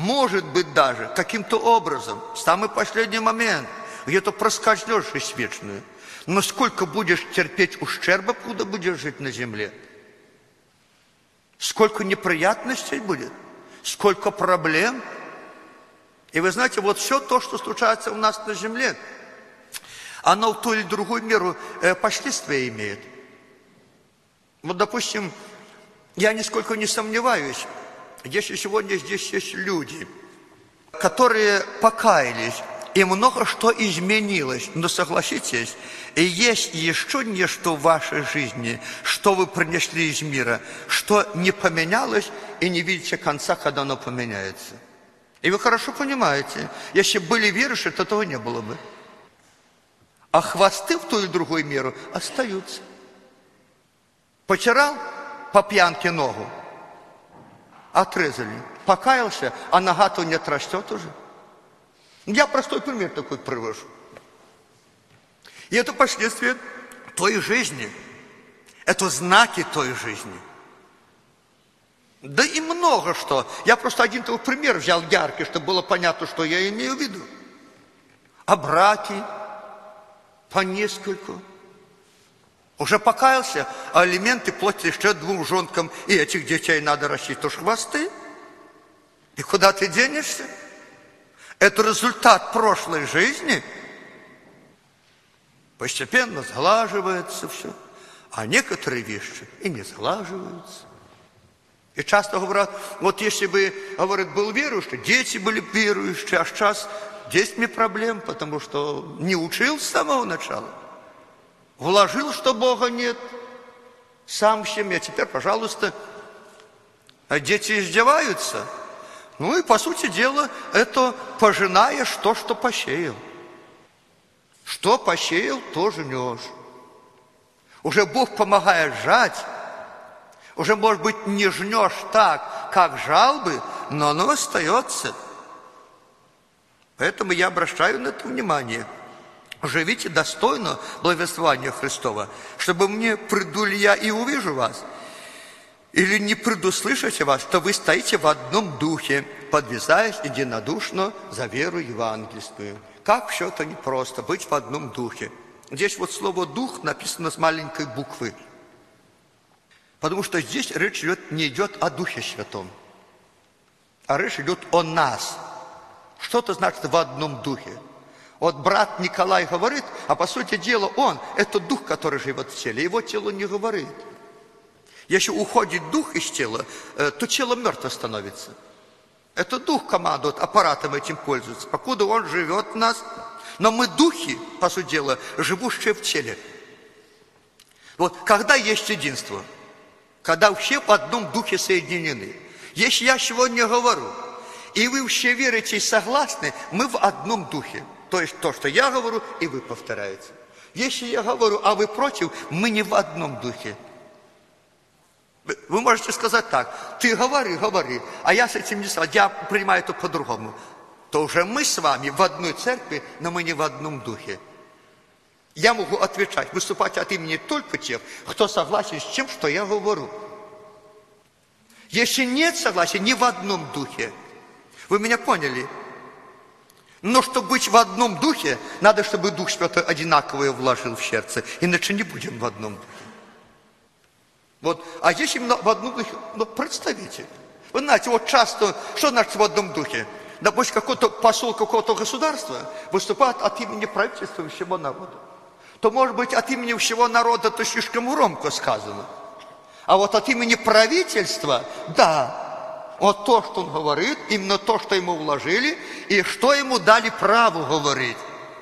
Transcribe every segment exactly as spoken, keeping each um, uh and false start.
может быть даже каким-то образом, в самый последний момент, где-то проскользнешь жизнь вечную. Но сколько будешь терпеть ущерба, куда будешь жить на земле? Сколько неприятностей будет? Сколько проблем? И вы знаете, вот все то, что случается у нас на земле, оно в ту или другую меру э, последствия имеет. Вот, допустим, я нисколько не сомневаюсь, если сегодня здесь есть люди, которые покаялись, и много что изменилось, но согласитесь, и есть еще нечто в вашей жизни, что вы принесли из мира, что не поменялось, и не видите конца, когда оно поменяется. И вы хорошо понимаете, если были верующие, то этого не было бы. А хвосты в ту или другую меру остаются. Потирал по пьянке ногу, отрезали, покаялся, а нога-то не отрастет уже. Я простой пример такой привожу. И это последствия той жизни. Это знаки той жизни. Да и много что. Я просто один такой пример взял яркий, чтобы было понятно, что я имею в виду. А браки по нескольку. Уже покаялся, а алименты платят еще двум жонкам, и этих детей надо растить. То ж хвосты. И куда ты денешься? Это результат прошлой жизни. Постепенно сглаживается все, а некоторые вещи и не сглаживаются. И часто говорят, вот если бы, говорят, был верующий, дети были верующие, а сейчас есть мне проблем, потому что не учил с самого начала. Вложил, что Бога нет, сам в семье. Теперь, пожалуйста, дети издеваются. Ну и, по сути дела, это пожинаешь то, что посеял. Что посеял, то жнешь. Уже Бог помогает жать. Уже, может быть, не жнешь так, как жал бы, но оно остается. Поэтому я обращаю на это внимание. Живите достойно благовествования Христова, чтобы мне приду ли я и увижу вас, или не приду слышать вас, что вы стоите в одном духе, подвязаясь единодушно за веру евангельскую. Как все это непросто, быть в одном духе. Здесь вот слово «дух» написано с маленькой буквы. Потому что здесь речь идет, не идет о Духе Святом, а речь идет о нас. Что это значит в одном духе? Вот брат Николай говорит, а по сути дела он, это дух, который живет в теле, его тело не говорит. Если уходит дух из тела, то тело мертво становится. Это дух командует, аппаратом этим пользуется, покуда он живет в нас. Но мы духи, по сути дела, живущие в теле. Вот когда есть единство, когда все в одном духе соединены. Если я сегодня говорю, и вы все верите и согласны, мы в одном духе. То есть то, что я говорю, и вы повторяете. Если я говорю, а вы против, мы не в одном духе. Вы можете сказать так, ты говори, говори, а я с этим не согласен, я принимаю это по-другому. То уже мы с вами в одной церкви, но мы не в одном духе. Я могу отвечать, выступать от имени только тех, кто согласен с тем, что я говорю. Если нет согласия, не в одном духе. Вы меня поняли? Но чтобы быть в одном духе, надо, чтобы Дух Святой одинаковое вложил в сердце. Иначе не будем в одном духе. Вот. А если в одном духе, ну, представите. Вы знаете, вот часто, что значит в одном духе? Допустим, какой-то посол какого-то государства выступает от имени правительства всего народа. То, может быть, от имени всего народа это слишком громко сказано. А вот от имени правительства, да, вот то, что он говорит, именно то, что ему вложили, и что ему дали право говорить.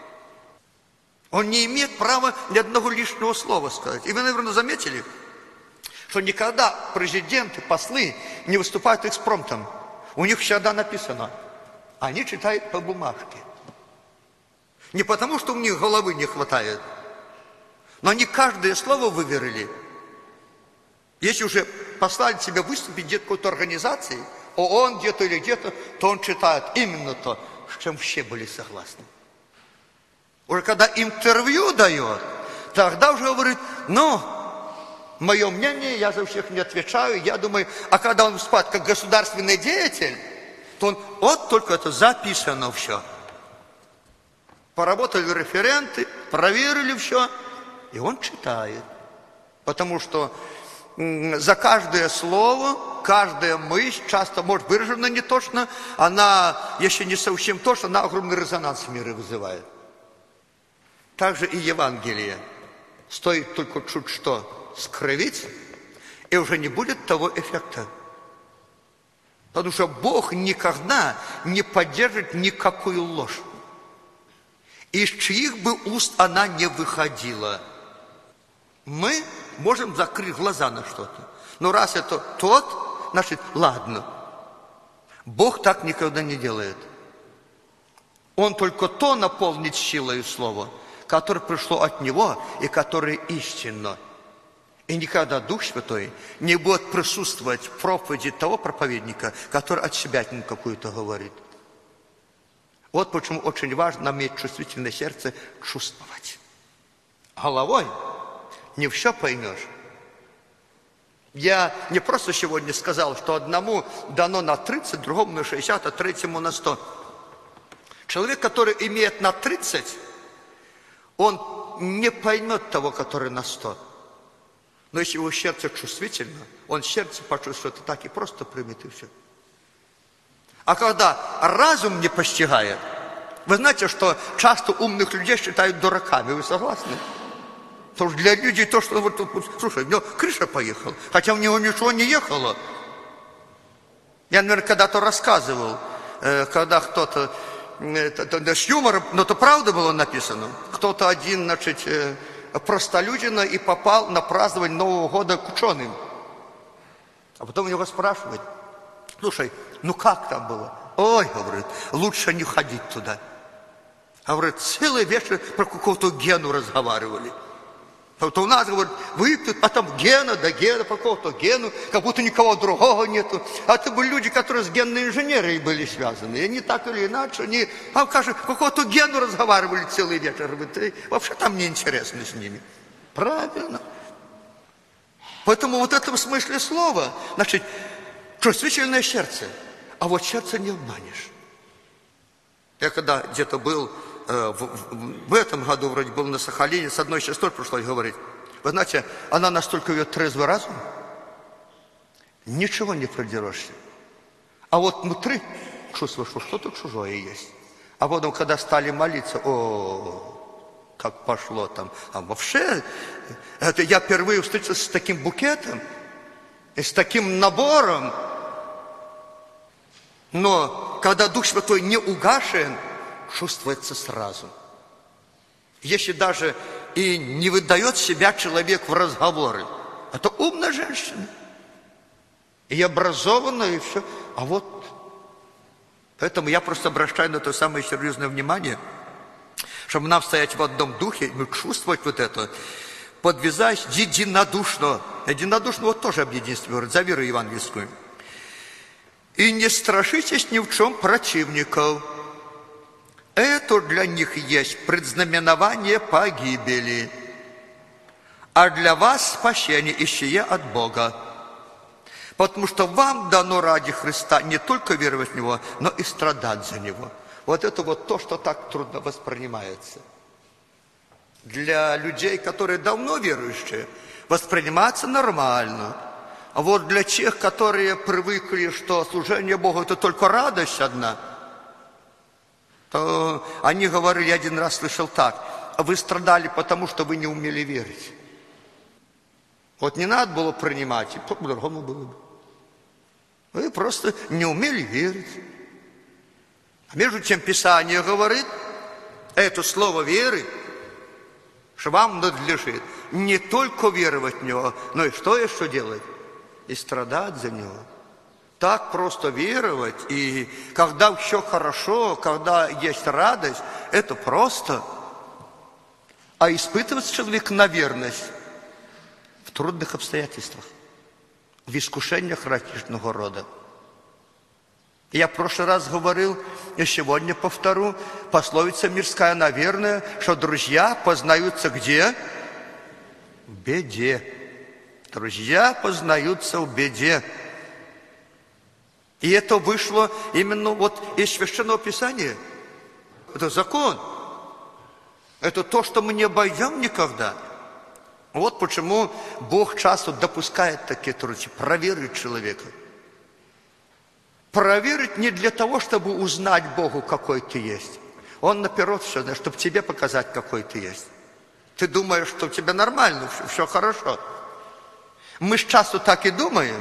Он не имеет права ни одного лишнего слова сказать. И вы, наверное, заметили, что никогда президенты, послы не выступают экспромтом. У них всегда написано, они читают по бумажке. Не потому, что у них головы не хватает, но они каждое слово выверили. Если уже послали тебя выступить где-то какой-то организации, ООН где-то или где-то, то он читает именно то, с чем все были согласны. Уже когда интервью дает, тогда уже говорит, ну, мое мнение, я за всех не отвечаю, я думаю, а когда он выступает как государственный деятель, то он, вот только это записано все. Поработали референты, проверили все, и он читает. Потому что за каждое слово, каждая мысль, часто, может, выражена не точно, она, если не совсем точно, она огромный резонанс в мире вызывает. Также и Евангелие. Стоит только чуть что скривить, и уже не будет того эффекта. Потому что Бог никогда не поддержит никакую ложь. Из чьих бы уст она не выходила. Мы можем закрыть глаза на что-то. Но раз это тот, значит, ладно. Бог так никогда не делает. Он только то наполнит силой слова, которое пришло от Него и которое истинно. И никогда Дух Святой не будет присутствовать в проповеди того проповедника, который от себя какую-то говорит. Вот почему очень важно иметь чувствительное сердце, чувствовать. Головой не все поймешь. Я не просто сегодня сказал, что одному дано на тридцать, другому на шестьдесят, а третьему на сто. Человек, который имеет на тридцать, он не поймет того, который на сто. Но если его сердце чувствительно, он сердце почувствует, что это так и просто примет, и все. А когда разум не постигает, вы знаете, что часто умных людей считают дураками, вы согласны? Потому что для людей то, что вот, вот, слушай, у него крыша поехала, хотя у него ничего не ехало. Я, наверное, когда-то рассказывал, когда кто-то, с юмором, но это правда было написано, кто-то один, значит, простолюдина и попал на празднование Нового года к ученым. А потом его спрашивают, слушай, ну как там было? Ой, говорит, лучше не ходить туда. А говорит, целый вечер про какого-то Гену разговаривали. Вот у нас, говорит, выпьют, потом Гена, да Гена, про какого-то Гену, как будто никого другого нету. А это были люди, которые с генной инженерией были связаны. И они так или иначе, они, а кажется, какого-то Гену разговаривали целый вечер. Говорит, вообще там неинтересно с ними. Правильно. Поэтому вот в этом смысле слова, значит, чувствительное сердце. А вот сердце не обманешь. Я когда где-то был, э, в, в, в этом году вроде был на Сахалине, с одной сестрой пришлось говорить. Вы знаете, она настолько ее трезвый разум, ничего не продерешься. А вот внутри чувствуешь, что что-то чужое есть. А потом, когда стали молиться, о, как пошло там. А вообще, это я впервые встретился с таким букетом, и с таким набором. Но когда Дух Святой не угашен, чувствуется сразу. Если даже и не выдает себя человек в разговоры, это умная женщина. И образованная, и все. А вот, поэтому я просто обращаю на то самое серьезное внимание, чтобы нам стоять в одном духе, и чувствовать вот это, подвязаясь единодушно. Единодушно вот тоже об единстве говорит, за веру евангельскую. И не страшитесь ни в чем противников. Это для них есть предзнаменование погибели, а для вас спасение исчие от Бога. Потому что вам дано ради Христа не только веровать в Него, но и страдать за Него. Вот это вот то, что так трудно воспринимается. Для людей, которые давно верующие, воспринимается нормально. А вот для тех, которые привыкли, что служение Богу – это только радость одна, то они говорили, я один раз слышал так, вы страдали потому, что вы не умели верить. Вот не надо было принимать, и по-другому было бы. Вы просто не умели верить. А между тем Писание говорит, это слово веры, что вам надлежит не только веровать в Него, но и что еще делать? И страдать за Него. Так просто веровать, и когда все хорошо, когда есть радость, это просто. А испытывать человек на верность в трудных обстоятельствах, в искушениях различного рода. Я в прошлый раз говорил, и сегодня повторю, пословица мирская, наверное, что друзья познаются где? В беде. Друзья познаются в беде. И это вышло именно вот из Священного Писания. Это закон. Это то, что мы не обойдем никогда. Вот почему Бог часто допускает такие трудности, проверить человека. Проверить не для того, чтобы узнать Богу, какой ты есть. Он наперед все знает, чтобы тебе показать, какой ты есть. Ты думаешь, что у тебя нормально, все, все хорошо. Мы же часто так и думаем,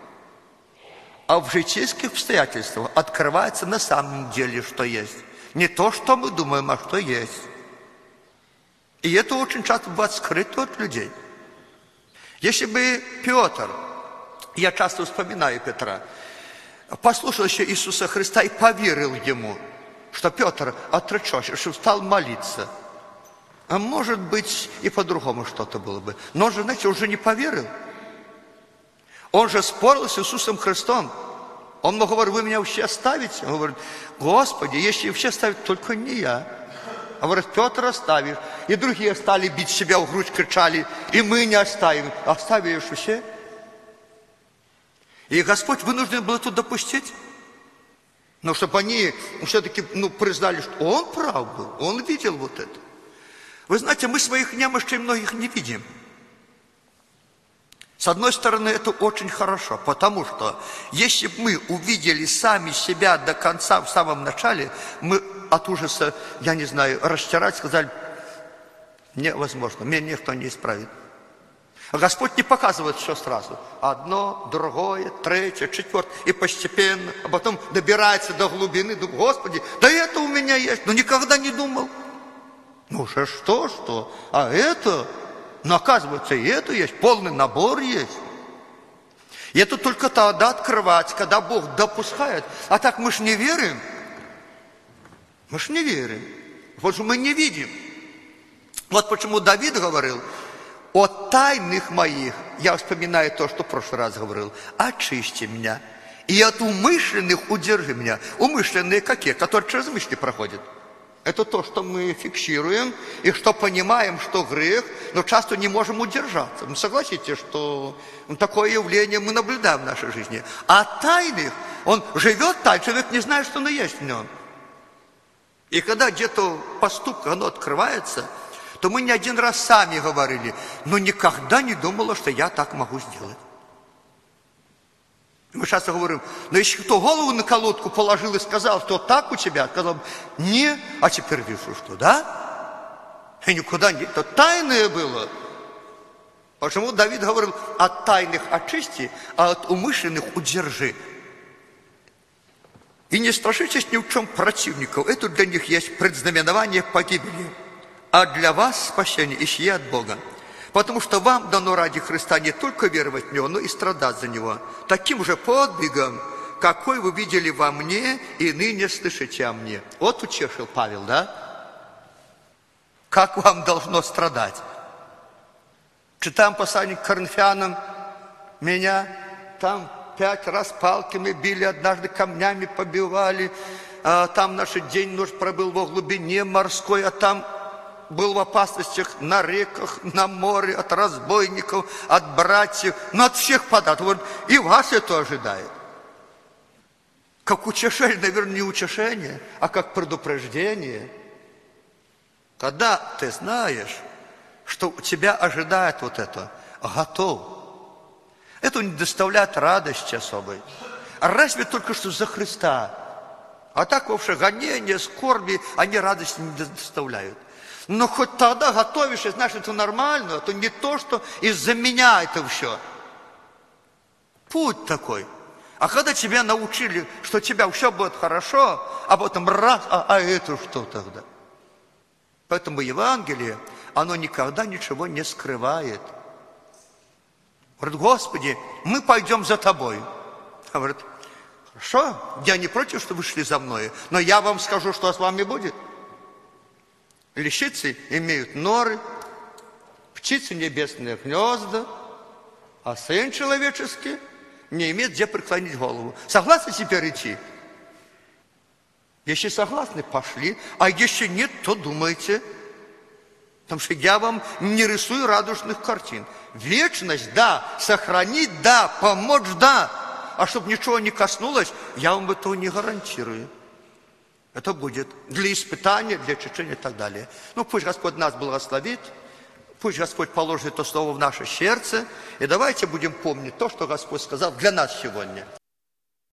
а в житейских обстоятельствах открывается на самом деле, что есть. Не то, что мы думаем, а что есть. И это очень часто бывает скрыто от людей. Если бы Петр, я часто вспоминаю Петра, послушал еще Иисуса Христа и поверил ему, что Петр отречешься, что стал молиться. А может быть, и по-другому что-то было бы. Но он же, знаете, уже не поверил. Он же спорил с Иисусом Христом. Он ему говорит: вы меня вообще оставите? Он говорит: Господи, если вообще оставить, только не я. А говорит: Петр, оставишь. И другие стали бить себя в грудь, кричали: и мы не оставим. Оставишь вообще? И Господь вынужден был это допустить. Но чтобы они все-таки ну, признали, что Он прав был, Он видел вот это. Вы знаете, мы своих немощей многих не видим. С одной стороны, это очень хорошо, потому что если бы мы увидели сами себя до конца в самом начале, мы от ужаса, я не знаю, растирать, сказали: невозможно, меня никто не исправит. А Господь не показывает все сразу. Одно, другое, третье, четвертое. И постепенно, а потом добирается до глубины. Думаю: Господи, да это у меня есть. Но никогда не думал. Ну уже что, что? А это? Но оказывается, и это есть. Полный набор есть. И это только тогда открывать, когда Бог допускает. А так мы ж не верим. Мы ж не верим. Потому что мы не видим. Вот почему Давид говорил: о тайных моих, я вспоминаю то, что в прошлый раз говорил, очисти меня, и от умышленных удержи меня. Умышленные какие? Которые через мысли проходят. Это то, что мы фиксируем, и что понимаем, что грех, но часто не можем удержаться. Ну, согласитесь, что такое явление мы наблюдаем в нашей жизни. А тайных, он живет так, человек не знает, что оно есть в нем. И когда где-то поступка, оно открывается, то мы не один раз сами говорили: но никогда не думала, что я так могу сделать. Мы часто говорим: но если кто голову на колодку положил и сказал, что так у тебя, сказал: не, а теперь вижу, что да. И никуда не, это тайное было. Почему Давид говорил: от тайных очисти, а от умышленных удержи. И не страшитесь ни в чем противников, это для них есть предзнаменование погибели. А для вас спасение ищи от Бога. Потому что вам дано ради Христа не только веровать в Него, но и страдать за Него. Таким же подвигом, какой вы видели во мне и ныне слышите о мне. Вот утешил Павел, да? Как вам должно страдать? Читаем послание к Коринфянам. Меня там пять раз палками били, однажды камнями побивали. А там наш день ночь пробыл во глубине морской, а там был в опасностях на реках, на море, от разбойников, от братьев, но от всех подряд. Вот, и вас это ожидает. Как утешение, наверное, не утешение, а как предупреждение. Когда ты знаешь, что тебя ожидает вот это, готов. Это не доставляет радости особой. А разве только что за Христа. А так вообще гонения, скорби, они радости не доставляют. Но хоть тогда готовишься, знаешь, это нормально, это не то, что из-за меня это все. Путь такой. А когда тебя научили, что у тебя все будет хорошо, а потом раз, а, а это что тогда? Поэтому Евангелие, оно никогда ничего не скрывает. Говорит: Господи, мы пойдем за Тобой. Говорит: хорошо, я не против, что вы шли за мной, но я вам скажу, что с вами будет. Лисицы имеют норы, птицы небесные гнезда, а сын человеческий не имеет где преклонить голову. Согласны теперь идти? Если согласны, пошли, а если нет, то думайте. Потому что я вам не рисую радужных картин. Вечность, да, сохранить, да, помочь, да. а чтобы ничего не коснулось, я вам этого не гарантирую. Это будет для испытания, для очищения и так далее. Ну, пусть Господь нас благословит, пусть Господь положит это слово в наше сердце, и давайте будем помнить то, что Господь сказал для нас сегодня.